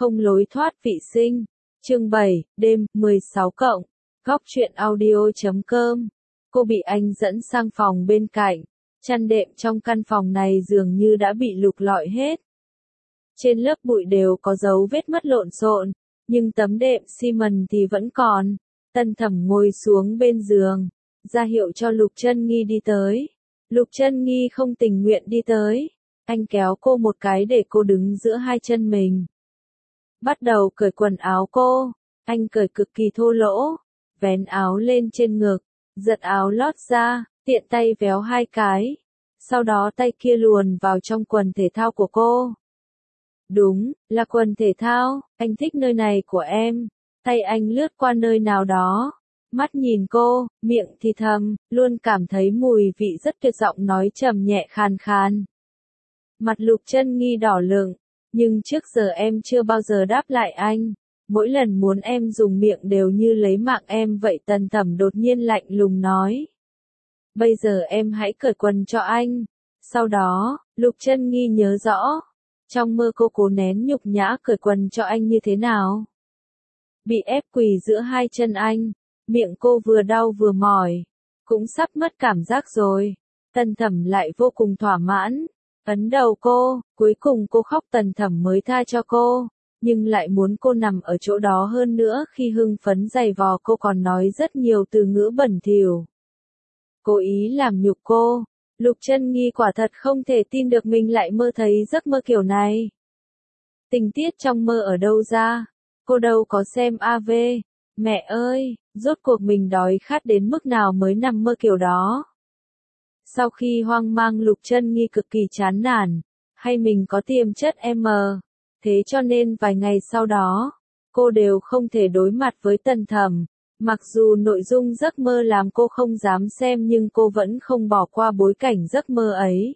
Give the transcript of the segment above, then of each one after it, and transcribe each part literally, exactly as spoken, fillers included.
Không lối thoát vị sinh. Chương bảy, đêm, mười sáu cộng. Góc truyện audio chấm com. Cô bị anh dẫn sang phòng bên cạnh. Chăn đệm trong căn phòng này dường như đã bị lục lọi hết. Trên lớp bụi đều có dấu vết mất lộn xộn, nhưng tấm đệm xi mần thì vẫn còn. Tân Thẩm ngồi xuống bên giường, ra hiệu cho Lục Chân Nghi đi tới. Lục Chân Nghi không tình nguyện đi tới. Anh kéo cô một cái để cô đứng giữa hai chân mình. Bắt đầu cởi quần áo cô. Anh cởi cực kỳ thô lỗ, vén áo lên trên ngực, giật áo lót ra, tiện tay véo hai cái. Sau đó tay kia luồn vào trong quần thể thao của cô. Đúng, là quần thể thao, anh thích nơi này của em. Tay anh lướt qua nơi nào đó, mắt nhìn cô, miệng thì thầm, luôn cảm thấy mùi vị rất tuyệt, giọng nói trầm nhẹ khàn khàn. Mặt Lục Chân Nghi đỏ lựng, nhưng trước giờ em chưa bao giờ đáp lại anh. Mỗi lần muốn em dùng miệng đều như lấy mạng em vậy. Tân Thẩm đột nhiên lạnh lùng nói. Bây giờ em hãy cởi quần cho anh. Sau đó, Lục Chân Nghi nhớ rõ. Trong mơ cô cố nén nhục nhã cởi quần cho anh như thế nào. Bị ép quỳ giữa hai chân anh, miệng cô vừa đau vừa mỏi, cũng sắp mất cảm giác rồi. Tân Thẩm lại vô cùng thỏa mãn, ấn đầu cô, cuối cùng cô khóc. Tân Thẩm mới tha cho cô, nhưng lại muốn cô nằm ở chỗ đó hơn nữa. Khi hưng phấn giày vò cô còn nói rất nhiều từ ngữ bẩn thỉu, cố ý làm nhục cô. Lục Chân Nghi quả thật không thể tin được mình lại mơ thấy giấc mơ kiểu này. Tình tiết trong mơ ở đâu ra? Cô đâu có xem a vê. Mẹ ơi, rốt cuộc mình đói khát đến mức nào mới nằm mơ kiểu đó? Sau khi hoang mang, Lục Chân Nghi cực kỳ chán nản. Hay mình có tiềm chất M? Thế cho nên vài ngày sau đó, cô đều không thể đối mặt với Tân Thẩm. Mặc dù nội dung giấc mơ làm cô không dám xem, nhưng cô vẫn không bỏ qua bối cảnh giấc mơ ấy.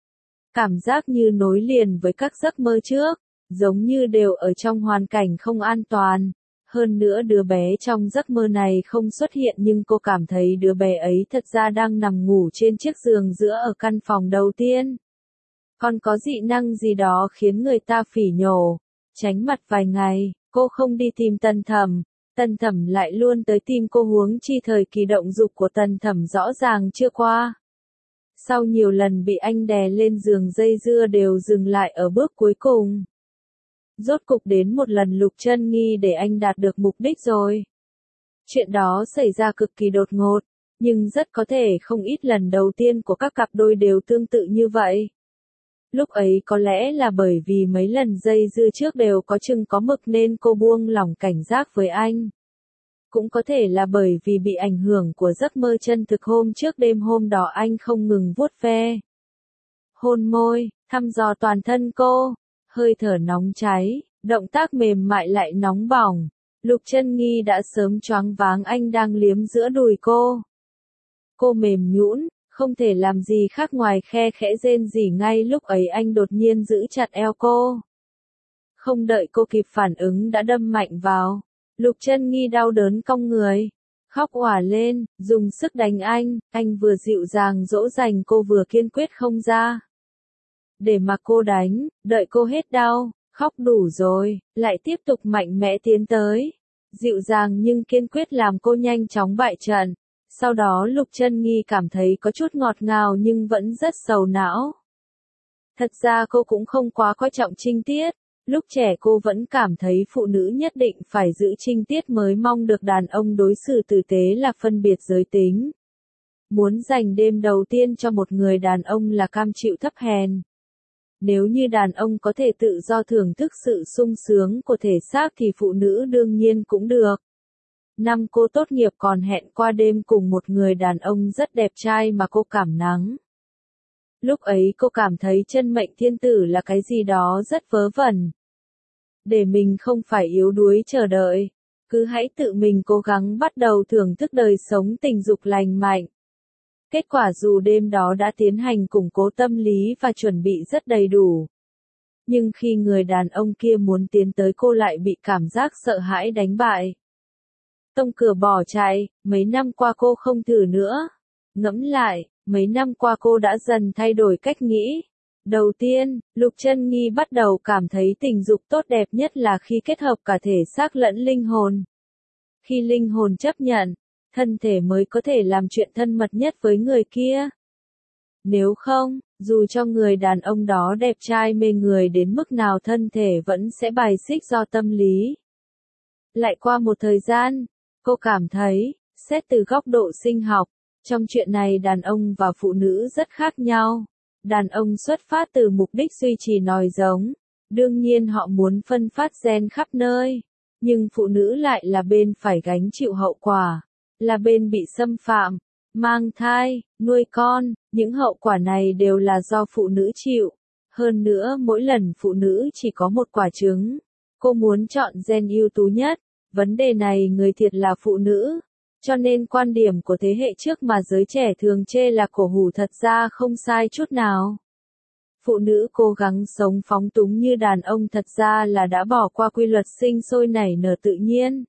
Cảm giác như nối liền với các giấc mơ trước, giống như đều ở trong hoàn cảnh không an toàn. Hơn nữa đứa bé trong giấc mơ này không xuất hiện, nhưng cô cảm thấy đứa bé ấy thật ra đang nằm ngủ trên chiếc giường giữa ở căn phòng đầu tiên. Còn có dị năng gì đó khiến người ta phỉ nhổ. Tránh mặt vài ngày, cô không đi tìm Tân Thẩm. Tân Thẩm lại luôn tới tìm cô, huống chi thời kỳ động dục của Tân Thẩm rõ ràng chưa qua. Sau nhiều lần bị anh đè lên giường dây dưa đều dừng lại ở bước cuối cùng. Rốt cục đến một lần Lục Chân Nghi để anh đạt được mục đích rồi. Chuyện đó xảy ra cực kỳ đột ngột, nhưng rất có thể không ít lần đầu tiên của các cặp đôi đều tương tự như vậy. Lúc ấy có lẽ là bởi vì mấy lần dây dưa trước đều có chừng có mực nên cô buông lỏng cảnh giác với anh. Cũng có thể là bởi vì bị ảnh hưởng của giấc mơ chân thực hôm trước. Đêm hôm đó anh không ngừng vuốt ve, hôn môi, thăm dò toàn thân cô, hơi thở nóng cháy, động tác mềm mại lại nóng bỏng. Lục Chân Nghi đã sớm choáng váng, anh đang liếm giữa đùi cô. Cô mềm nhũn, không thể làm gì khác ngoài khe khẽ rên rỉ. Ngay lúc ấy anh đột nhiên giữ chặt eo cô. Không đợi cô kịp phản ứng đã đâm mạnh vào. Lục Chân Nghi đau đớn cong người, khóc òa lên, dùng sức đánh anh. Anh vừa dịu dàng dỗ dành cô vừa kiên quyết không ra để mà cô đánh. Đợi cô hết đau, khóc đủ rồi, lại tiếp tục mạnh mẽ tiến tới. Dịu dàng nhưng kiên quyết làm cô nhanh chóng bại trận. Sau đó Lục Chân Nghi cảm thấy có chút ngọt ngào nhưng vẫn rất sầu não. Thật ra cô cũng không quá coi trọng trinh tiết. Lúc trẻ cô vẫn cảm thấy phụ nữ nhất định phải giữ trinh tiết mới mong được đàn ông đối xử tử tế, là phân biệt giới tính. Muốn dành đêm đầu tiên cho một người đàn ông là cam chịu thấp hèn. Nếu như đàn ông có thể tự do thưởng thức sự sung sướng của thể xác thì phụ nữ đương nhiên cũng được. Năm cô tốt nghiệp còn hẹn qua đêm cùng một người đàn ông rất đẹp trai mà cô cảm nắng. Lúc ấy cô cảm thấy chân mệnh thiên tử là cái gì đó rất vớ vẩn. Để mình không phải yếu đuối chờ đợi, cứ hãy tự mình cố gắng bắt đầu thưởng thức đời sống tình dục lành mạnh. Kết quả dù đêm đó đã tiến hành củng cố tâm lý và chuẩn bị rất đầy đủ, nhưng khi người đàn ông kia muốn tiến tới cô lại bị cảm giác sợ hãi đánh bại. Tông cửa bỏ chạy. Mấy năm qua cô không thử nữa. Ngẫm lại, mấy năm qua cô đã dần thay đổi cách nghĩ. Đầu tiên, Lục Chân Nghi bắt đầu cảm thấy tình dục tốt đẹp nhất là khi kết hợp cả thể xác lẫn linh hồn. Khi linh hồn chấp nhận, thân thể mới có thể làm chuyện thân mật nhất với người kia. Nếu không, dù cho người đàn ông đó đẹp trai mê người đến mức nào thân thể vẫn sẽ bài xích do tâm lý. Lại qua một thời gian, cô cảm thấy, xét từ góc độ sinh học, trong chuyện này đàn ông và phụ nữ rất khác nhau. Đàn ông xuất phát từ mục đích duy trì nòi giống, đương nhiên họ muốn phân phát gen khắp nơi, nhưng phụ nữ lại là bên phải gánh chịu hậu quả, là bên bị xâm phạm, mang thai, nuôi con, những hậu quả này đều là do phụ nữ chịu. Hơn nữa mỗi lần phụ nữ chỉ có một quả trứng, cô muốn chọn gen ưu tú nhất, vấn đề này người thiệt là phụ nữ. Cho nên quan điểm của thế hệ trước mà giới trẻ thường chê là cổ hủ thật ra không sai chút nào. Phụ nữ cố gắng sống phóng túng như đàn ông thật ra là đã bỏ qua quy luật sinh sôi nảy nở tự nhiên.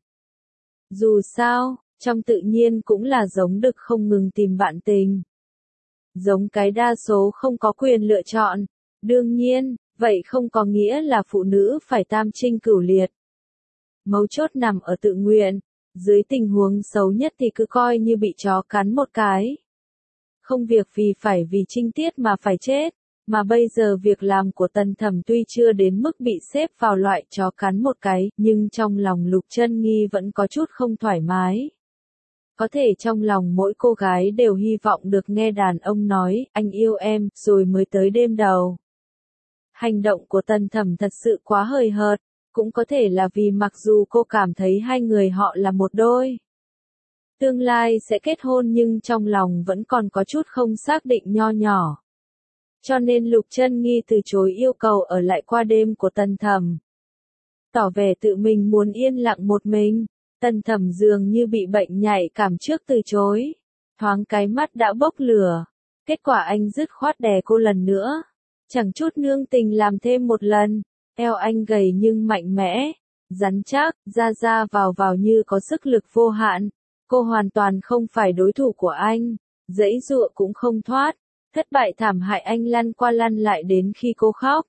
Dù sao, trong tự nhiên cũng là giống đực không ngừng tìm bạn tình. Giống cái đa số không có quyền lựa chọn. Đương nhiên, vậy không có nghĩa là phụ nữ phải tam trinh cửu liệt. Mấu chốt nằm ở tự nguyện. Dưới tình huống xấu nhất thì cứ coi như bị chó cắn một cái. Không việc vì phải vì trinh tiết mà phải chết, mà bây giờ việc làm của Tần Thẩm tuy chưa đến mức bị xếp vào loại chó cắn một cái, nhưng trong lòng Lục Chân Nghi vẫn có chút không thoải mái. Có thể trong lòng mỗi cô gái đều hy vọng được nghe đàn ông nói, anh yêu em, rồi mới tới đêm đầu. Hành động của Tần Thẩm thật sự quá hời hợt. Cũng có thể là vì mặc dù cô cảm thấy hai người họ là một đôi. Tương lai sẽ kết hôn nhưng trong lòng vẫn còn có chút không xác định nho nhỏ. Cho nên Lục Chân Nghi từ chối yêu cầu ở lại qua đêm của Tần Thẩm. Tỏ vẻ tự mình muốn yên lặng một mình, Tần Thẩm dường như bị bệnh nhạy cảm trước từ chối. Thoáng cái mắt đã bốc lửa. Kết quả anh dứt khoát đè cô lần nữa. Chẳng chút nương tình làm thêm một lần. Eo anh gầy nhưng mạnh mẽ, rắn chắc, ra ra vào vào như có sức lực vô hạn. Cô hoàn toàn không phải đối thủ của anh, giãy giụa cũng không thoát, thất bại thảm hại anh lăn qua lăn lại đến khi cô khóc.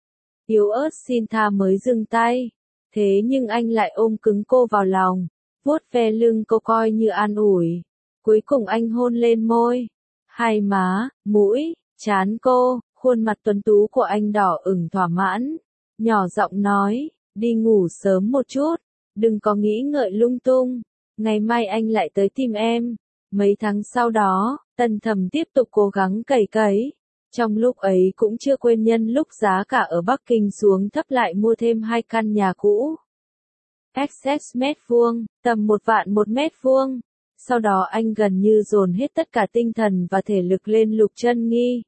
Yếu ớt xin tha mới dừng tay, thế nhưng anh lại ôm cứng cô vào lòng, vuốt ve lưng cô coi như an ủi. Cuối cùng anh hôn lên môi, hai má, mũi, trán cô, khuôn mặt tuấn tú của anh đỏ ửng thỏa mãn. Nhỏ giọng nói, đi ngủ sớm một chút, đừng có nghĩ ngợi lung tung, ngày mai anh lại tới tìm em. Mấy tháng sau đó, Tần Thẩm tiếp tục cố gắng cày cấy. Trong lúc ấy cũng chưa quên nhân lúc giá cả ở Bắc Kinh xuống thấp lại mua thêm hai căn nhà cũ. ích ét mét vuông, tầm một vạn một mét vuông. Sau đó anh gần như dồn hết tất cả tinh thần và thể lực lên Lục Chân Nghi.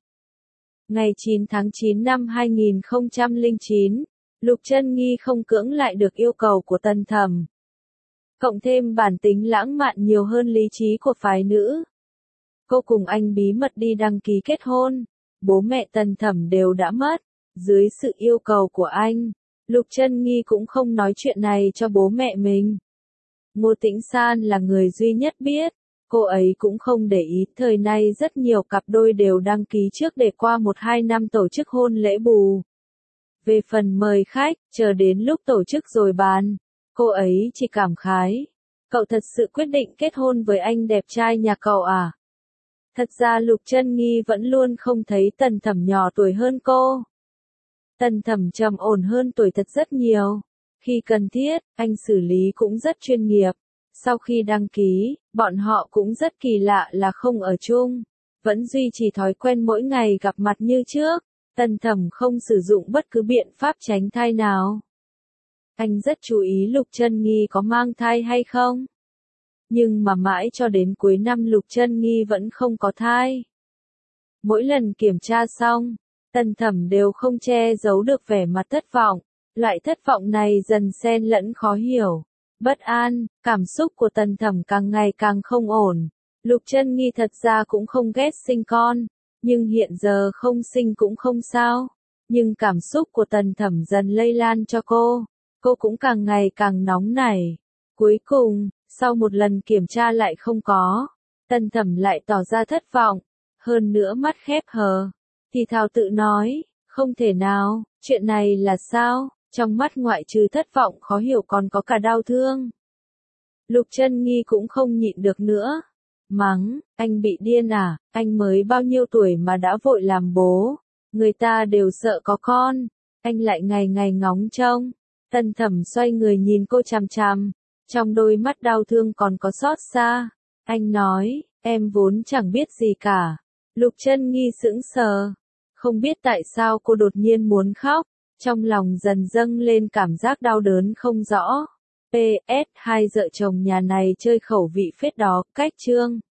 Ngày chín tháng chín năm hai nghìn không trăm lẻ chín, Lục Chân Nghi không cưỡng lại được yêu cầu của Tần Thẩm. Cộng thêm bản tính lãng mạn nhiều hơn lý trí của phái nữ. Cô cùng anh bí mật đi đăng ký kết hôn. Bố mẹ Tần Thẩm đều đã mất. Dưới sự yêu cầu của anh, Lục Chân Nghi cũng không nói chuyện này cho bố mẹ mình. Ngô Tĩnh San là người duy nhất biết. Cô ấy cũng không để ý, thời nay rất nhiều cặp đôi đều đăng ký trước để qua một hai năm tổ chức hôn lễ bù. Về phần mời khách, chờ đến lúc tổ chức rồi bàn, cô ấy chỉ cảm khái. Cậu thật sự quyết định kết hôn với anh đẹp trai nhà cậu à? Thật ra Lục Chân Nghi vẫn luôn không thấy Tần Thẩm nhỏ tuổi hơn cô. Tần Thẩm trầm ổn hơn tuổi thật rất nhiều. Khi cần thiết, anh xử lý cũng rất chuyên nghiệp. Sau khi đăng ký, bọn họ cũng rất kỳ lạ là không ở chung. Vẫn duy trì thói quen mỗi ngày gặp mặt như trước. Tần Thẩm không sử dụng bất cứ biện pháp tránh thai nào. Anh rất chú ý Lục Chân Nghi có mang thai hay không. Nhưng mà mãi cho đến cuối năm Lục Chân Nghi vẫn không có thai. Mỗi lần kiểm tra xong, Tần Thẩm đều không che giấu được vẻ mặt thất vọng. Loại thất vọng này dần xen lẫn khó hiểu. Bất an, cảm xúc của Tần Thẩm càng ngày càng không ổn. Lục Chân Nghi thật ra cũng không ghét sinh con, nhưng hiện giờ không sinh cũng không sao. Nhưng cảm xúc của Tần Thẩm dần lây lan cho cô, cô cũng càng ngày càng nóng nảy. Cuối cùng, sau một lần kiểm tra lại không có, Tần Thẩm lại tỏ ra thất vọng, hơn nữa mắt khép hờ, thì thào tự nói, Không thể nào, chuyện này là sao? Trong mắt ngoại trừ thất vọng khó hiểu còn có cả đau thương. Lục Chân Nghi cũng không nhịn được nữa. Mắng, anh bị điên à, anh mới bao nhiêu tuổi mà đã vội làm bố. Người ta đều sợ có con, anh lại ngày ngày ngóng trông. Tân Thẩm xoay người nhìn cô chằm chằm, trong đôi mắt đau thương còn có xót xa. Anh nói, em vốn chẳng biết gì cả. Lục Chân Nghi sững sờ, không biết tại sao cô đột nhiên muốn khóc, trong lòng dần dâng lên cảm giác đau đớn không rõ. pê ét hai vợ chồng nhà này chơi khẩu vị phết đó, cách chương.